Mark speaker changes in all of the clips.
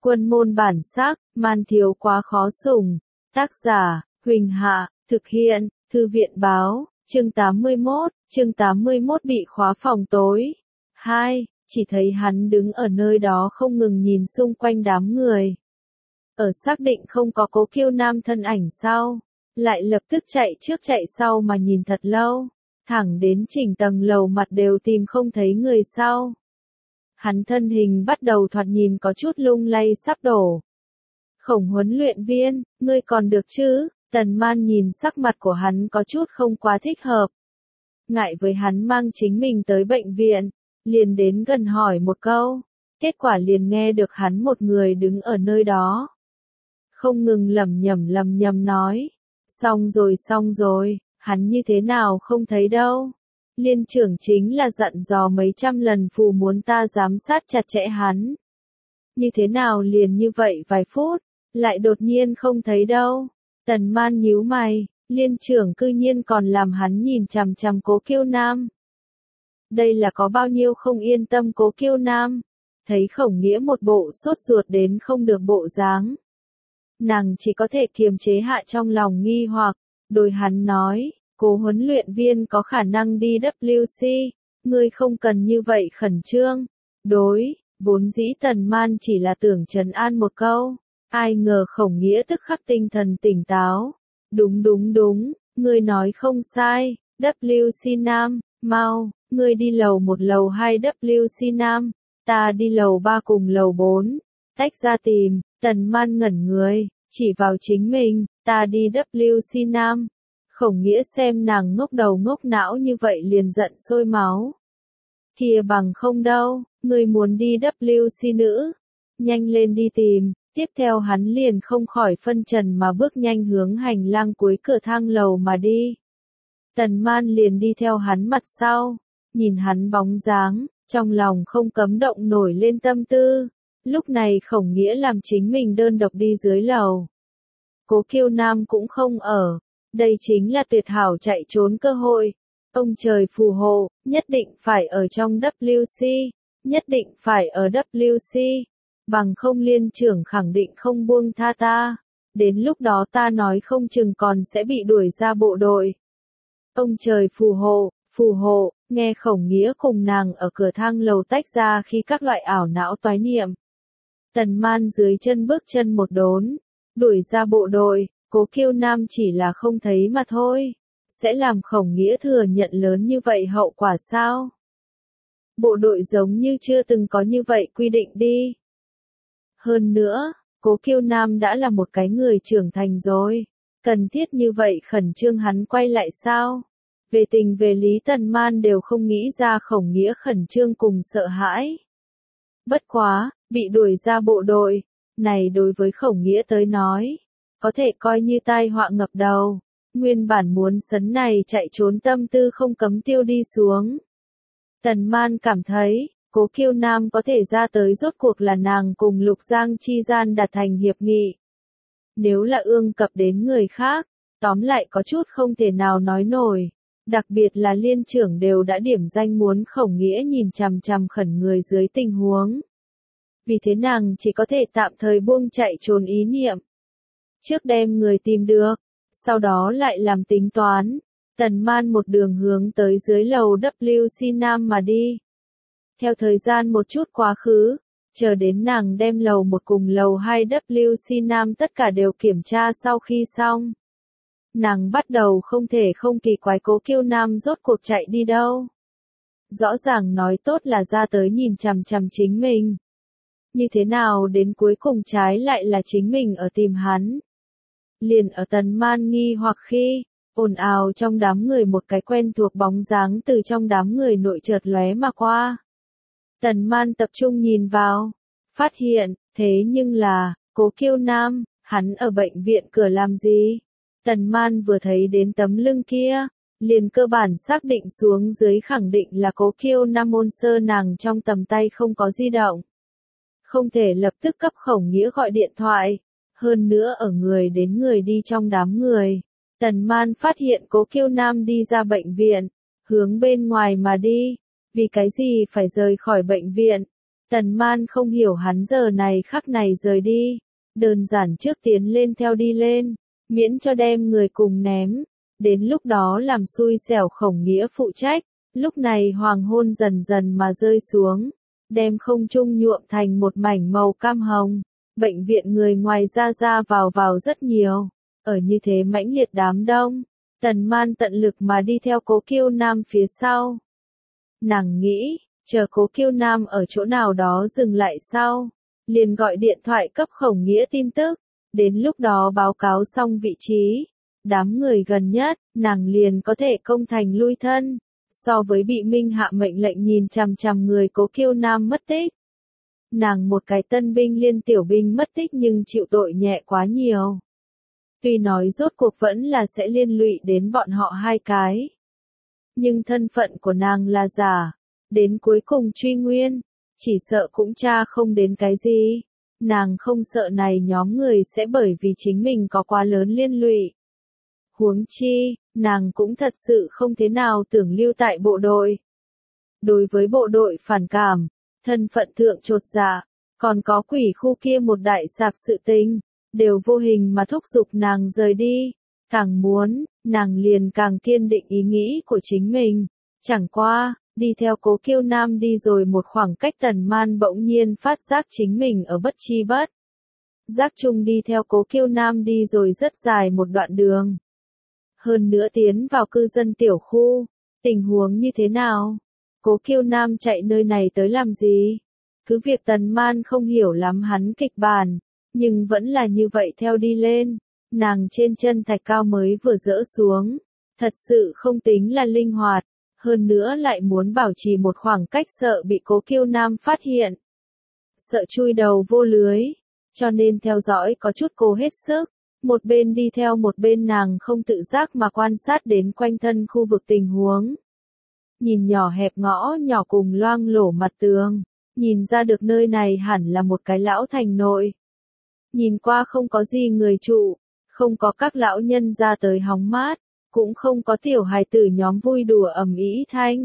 Speaker 1: Quân môn bản sắc, man thiếu quá khó sủng. Tác giả, Huỳnh Hạ, thực hiện, Thư viện báo, chương 81 bị khóa phòng tối. 2. Chỉ thấy hắn đứng ở nơi đó không ngừng nhìn xung quanh đám người. Ở xác định không có Cố Kiêu Nam thân ảnh sau, lại lập tức chạy trước chạy sau mà nhìn thật lâu, thẳng đến chỉnh tầng lầu mặt đều tìm không thấy người sau. Hắn thân hình bắt đầu thoạt nhìn có chút lung lay sắp đổ. Khổng huấn luyện viên, ngươi còn được chứ? Tần Man nhìn sắc mặt của hắn có chút không quá thích hợp. Ngại với hắn mang chính mình tới bệnh viện, liền đến gần hỏi một câu. Kết quả liền nghe được hắn một người đứng ở nơi đó. Không ngừng lẩm nhẩm nói. Xong rồi, hắn như thế nào không thấy đâu. Liên trưởng chính là dặn dò mấy trăm lần phù muốn ta giám sát chặt chẽ hắn. Như thế nào liền như vậy vài phút, lại đột nhiên không thấy đâu. Tần Man nhíu mày, liên trưởng cư nhiên còn làm hắn nhìn chằm chằm Cố Kiêu Nam. Đây là có bao nhiêu không yên tâm Cố Kiêu Nam. Thấy Khổng Nghĩa một bộ sốt ruột đến không được bộ dáng. Nàng chỉ có thể kiềm chế hạ trong lòng nghi hoặc, đối hắn nói, Cố huấn luyện viên có khả năng đi WC, ngươi không cần như vậy khẩn trương. Đối, vốn dĩ Tần Man chỉ là tưởng trấn an một câu, ai ngờ Khổng Nghĩa tức khắc tinh thần tỉnh táo. Đúng, ngươi nói không sai, WC Nam, mau, ngươi đi lầu 1 lầu 2 WC Nam, ta đi lầu 3 cùng lầu 4, tách ra tìm. Tần Man ngẩn người, chỉ vào chính mình, ta đi WC Nam. Khổng Nghĩa xem nàng ngốc đầu ngốc não như vậy liền giận sôi máu. Kia bằng không đâu, ngươi muốn đi WC nữ, nhanh lên đi tìm. Tiếp theo hắn liền không khỏi phân trần mà bước nhanh hướng hành lang cuối cửa thang lầu mà đi. Tần Man liền đi theo hắn mặt sau, nhìn hắn bóng dáng, trong lòng không cấm động nổi lên tâm tư. Lúc này Khổng Nghĩa làm chính mình đơn độc đi dưới lầu. Cố Kiêu Nam cũng không ở, đây chính là tuyệt hảo chạy trốn cơ hội. Ông trời phù hộ, nhất định phải ở trong WC, nhất định phải ở WC. Bằng không liên trưởng khẳng định không buông tha ta. Đến lúc đó ta nói không chừng còn sẽ bị đuổi ra bộ đội. Ông trời phù hộ, nghe Khổng Nghĩa cùng nàng ở cửa thang lầu tách ra khi các loại ảo não toái niệm. Tần Man dưới chân bước chân một đốn, đuổi ra bộ đội, Cố Kiêu Nam chỉ là không thấy mà thôi. Sẽ làm Khổng Nghĩa thừa nhận lớn như vậy hậu quả sao? Bộ đội giống như chưa từng có như vậy quy định đi. Hơn nữa, Cố Kiêu Nam đã là một cái người trưởng thành rồi. Cần thiết như vậy khẩn trương hắn quay lại sao? Về tình về lý Tần Man đều không nghĩ ra Khổng Nghĩa khẩn trương cùng sợ hãi. Bất quá, bị đuổi ra bộ đội, này đối với Khổng Nghĩa tới nói, có thể coi như tai họa ngập đầu. Nguyên bản muốn sấn này chạy trốn tâm tư không cấm tiêu đi xuống. Tần Man cảm thấy, Cố Kiêu Nam có thể ra tới rốt cuộc là nàng cùng Lục Giang chi gian đạt thành hiệp nghị. Nếu là ương cập đến người khác, tóm lại có chút không thể nào nói nổi. Đặc biệt là liên trưởng đều đã điểm danh muốn Khổng Nghĩa nhìn chằm chằm khẩn người dưới tình huống. Vì thế nàng chỉ có thể tạm thời buông chạy trốn ý niệm. Trước đem người tìm được, sau đó lại làm tính toán. Tần Man một đường hướng tới dưới lầu WC Nam mà đi. Theo thời gian một chút quá khứ, chờ đến nàng đem lầu 1 cùng lầu 2 WC Nam tất cả đều kiểm tra sau khi xong. Nàng bắt đầu không thể không kỳ quái Cố Kiêu Nam rốt cuộc chạy đi đâu. Rõ ràng nói tốt là ra tới nhìn chằm chằm chính mình. Như thế nào đến cuối cùng trái lại là chính mình ở tìm hắn. Liền ở Tần Man nghi hoặc khi, ồn ào trong đám người một cái quen thuộc bóng dáng từ trong đám người nội chợt lóe mà qua. Tần Man tập trung nhìn vào, phát hiện, thế nhưng là, Cố Kiêu Nam, hắn ở bệnh viện cửa làm gì? Tần Man vừa thấy đến tấm lưng kia, liền cơ bản xác định xuống dưới khẳng định là Cố Kiêu Nam môn sơ nàng trong tầm tay không có di động. Không thể lập tức cấp Khổng Nghĩa gọi điện thoại, hơn nữa ở người đến người đi trong đám người. Tần Man phát hiện Cố Kiêu Nam đi ra bệnh viện, hướng bên ngoài mà đi. Vì cái gì phải rời khỏi bệnh viện? Tần Man không hiểu hắn giờ này khắc này rời đi, đơn giản trước tiến lên theo đi lên, miễn cho đem người cùng ném, đến lúc đó làm xui xẻo Khổng Nghĩa phụ trách. Lúc này hoàng hôn dần dần mà rơi xuống, đem không trung nhuộm thành một mảnh màu cam hồng. Bệnh viện người ngoài ra vào rất nhiều, ở như thế mãnh liệt đám đông, Tần Man tận lực mà đi theo Cố Kiêu Nam phía sau. Nàng nghĩ, chờ Cố Kiêu Nam ở chỗ nào đó dừng lại sau, liền gọi điện thoại cấp Khổng Nghĩa tin tức, đến lúc đó báo cáo xong vị trí, đám người gần nhất, nàng liền có thể công thành lui thân, so với bị Minh hạ mệnh lệnh nhìn chằm chằm người Cố Kiêu Nam mất tích. Nàng một cái tân binh liên tiểu binh mất tích nhưng chịu tội nhẹ quá nhiều. Tuy nói rốt cuộc vẫn là sẽ liên lụy đến bọn họ hai cái. Nhưng thân phận của nàng là giả, đến cuối cùng truy nguyên, chỉ sợ cũng tra không đến cái gì. Nàng không sợ này nhóm người sẽ bởi vì chính mình có quá lớn liên lụy. Huống chi, nàng cũng thật sự không thế nào tưởng lưu tại bộ đội. Đối với bộ đội phản cảm, thân phận thượng chột dạ, còn có quỷ khu kia một đại sạp sự tình, đều vô hình mà thúc giục nàng rời đi. Càng muốn, nàng liền càng kiên định ý nghĩ của chính mình. Chẳng qua, đi theo Cố Kiêu Nam đi rồi một khoảng cách, Tần Man bỗng nhiên phát giác chính mình ở bất chi bất giác chung đi theo Cố Kiêu Nam đi rồi rất dài một đoạn đường. Hơn nữa tiến vào cư dân tiểu khu, tình huống như thế nào? Cố Kiêu Nam chạy nơi này tới làm gì? Cứ việc Tần Man không hiểu lắm hắn kịch bản, nhưng vẫn là như vậy theo đi lên. Nàng trên chân thạch cao mới vừa dỡ xuống, thật sự không tính là linh hoạt, hơn nữa lại muốn bảo trì một khoảng cách sợ bị Cố Kiêu Nam phát hiện. Sợ chui đầu vô lưới, cho nên theo dõi có chút cố hết sức. Một bên đi theo một bên nàng không tự giác mà quan sát đến quanh thân khu vực tình huống. Nhìn nhỏ hẹp ngõ nhỏ cùng loang lổ mặt tường, nhìn ra được nơi này hẳn là một cái lão thành nội. Nhìn qua không có gì người trụ, không có các lão nhân ra tới hóng mát, cũng không có tiểu hài tử nhóm vui đùa ầm ĩ thanh.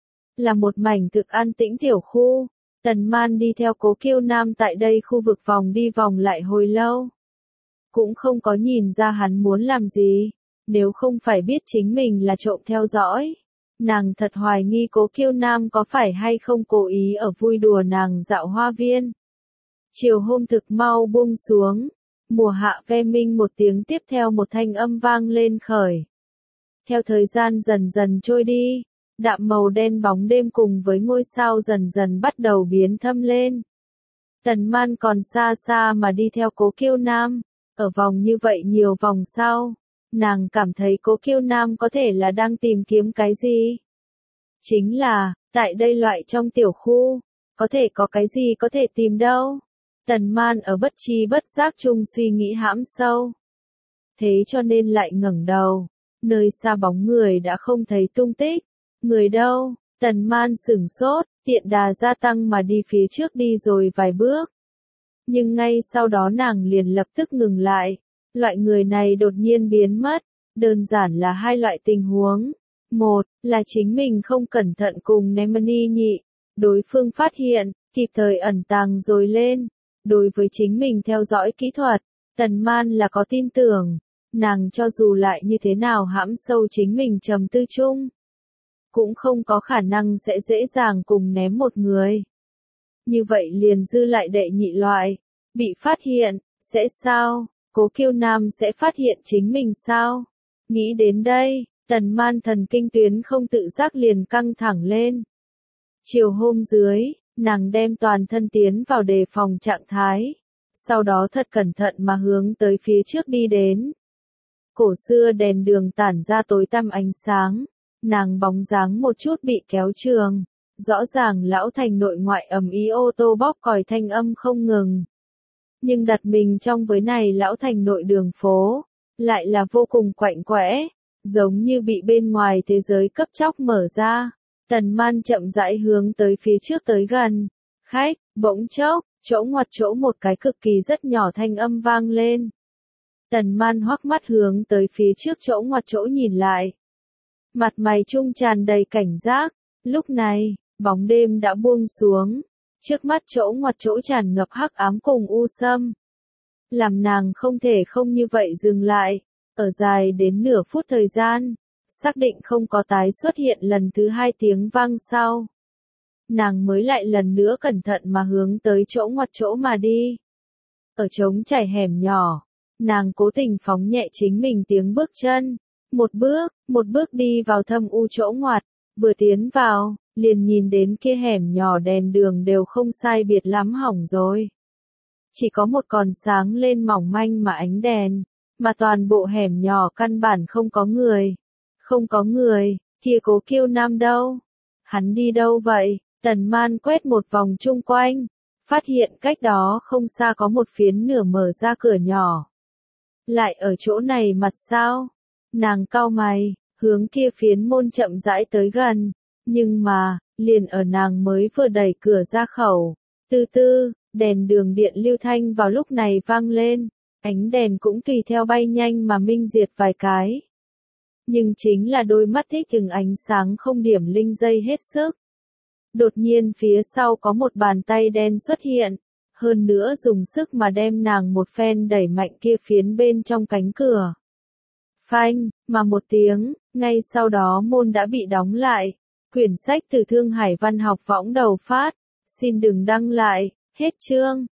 Speaker 1: Là một mảnh thực an tĩnh tiểu khu, Tần Man đi theo Cố Kiêu Nam tại đây khu vực vòng đi vòng lại hồi lâu. Cũng không có nhìn ra hắn muốn làm gì, nếu không phải biết chính mình là trộm theo dõi. Nàng thật hoài nghi Cố Kiêu Nam có phải hay không cố ý ở vui đùa nàng dạo hoa viên. Chiều hôm thực mau buông xuống, mùa hạ ve minh một tiếng tiếp theo một thanh âm vang lên khởi. Theo thời gian dần dần trôi đi, đạm màu đen bóng đêm cùng với ngôi sao dần dần bắt đầu biến thâm lên. Tần Man còn xa xa mà đi theo Cố Kiêu Nam, ở vòng như vậy nhiều vòng sau, nàng cảm thấy Cố Kiêu Nam có thể là đang tìm kiếm cái gì. Chính là, tại đây loại trong tiểu khu, có thể có cái gì có thể tìm đâu. Tần Man ở bất chi bất giác chung suy nghĩ hãm sâu. Thế cho nên lại ngẩng đầu, nơi xa bóng người đã không thấy tung tích. Người đâu? Tần Man sửng sốt, tiện đà gia tăng mà đi phía trước đi rồi vài bước. Nhưng ngay sau đó nàng liền lập tức ngừng lại. Loại người này đột nhiên biến mất, đơn giản là hai loại tình huống. Một, là chính mình không cẩn thận cùng Nemani nhị, đối phương phát hiện, kịp thời ẩn tàng rồi lên. Đối với chính mình theo dõi kỹ thuật, Tần Man là có tin tưởng, nàng cho dù lại như thế nào hãm sâu chính mình trầm tư chung, cũng không có khả năng sẽ dễ dàng cùng ném một người. Như vậy liền dư lại đệ nhị loại, bị phát hiện, sẽ sao? Cố Kiêu Nam sẽ phát hiện chính mình sao? Nghĩ đến đây, Tần Man thần kinh tuyến không tự giác liền căng thẳng lên. Chiều hôm dưới, nàng đem toàn thân tiến vào đề phòng trạng thái, sau đó thật cẩn thận mà hướng tới phía trước đi đến. Cổ xưa đèn đường tản ra tối tăm ánh sáng, nàng bóng dáng một chút bị kéo trường, rõ ràng lão thành nội ngoại ầm ĩ ô tô bóp còi thanh âm không ngừng. Nhưng đặt mình trong với này lão thành nội đường phố, lại là vô cùng quạnh quẽ, giống như bị bên ngoài thế giới cấp chóc mở ra. Tần Man chậm rãi hướng tới phía trước tới gần. Khách, bỗng chốc, chỗ ngoặt chỗ một cái cực kỳ rất nhỏ thanh âm vang lên. Tần Man hoắc mắt hướng tới phía trước chỗ ngoặt chỗ nhìn lại. Mặt mày trung tràn đầy cảnh giác, lúc này, bóng đêm đã buông xuống. Trước mắt chỗ ngoặt chỗ tràn ngập hắc ám cùng u sâm. Làm nàng không thể không như vậy dừng lại, ở dài đến nửa phút thời gian, xác định không có tái xuất hiện lần thứ hai tiếng vang sau. Nàng mới lại lần nữa cẩn thận mà hướng tới chỗ ngoặt chỗ mà đi. Ở trống trải hẻm nhỏ, nàng cố tình phóng nhẹ chính mình tiếng bước chân, một bước đi vào thâm u chỗ ngoặt, vừa tiến vào, liền nhìn đến kia hẻm nhỏ đèn đường đều không sai biệt lắm hỏng rồi. Chỉ có một còn sáng lên mỏng manh mà ánh đèn, mà toàn bộ hẻm nhỏ căn bản không có người. Không có người, kia Cố Kiêu Nam đâu? Hắn đi đâu vậy? Tần Man quét một vòng chung quanh, phát hiện cách đó không xa có một phiến nửa mở ra cửa nhỏ. Lại ở chỗ này mặt sao? Nàng cau mày, hướng kia phiến môn chậm rãi tới gần, nhưng mà, liền ở nàng mới vừa đẩy cửa ra khẩu, từ từ, đèn đường điện lưu thanh vào lúc này vang lên, ánh đèn cũng tùy theo bay nhanh mà minh diệt vài cái. Nhưng chính là đôi mắt thích từng ánh sáng không điểm linh dây hết sức. Đột nhiên phía sau có một bàn tay đen xuất hiện, hơn nữa dùng sức mà đem nàng một phen đẩy mạnh kia phiến bên trong cánh cửa. Phanh, mà một tiếng, ngay sau đó môn đã bị đóng lại. Quyển sách từ Thương Hải Văn học võng đầu phát, xin đừng đăng lại, hết chương.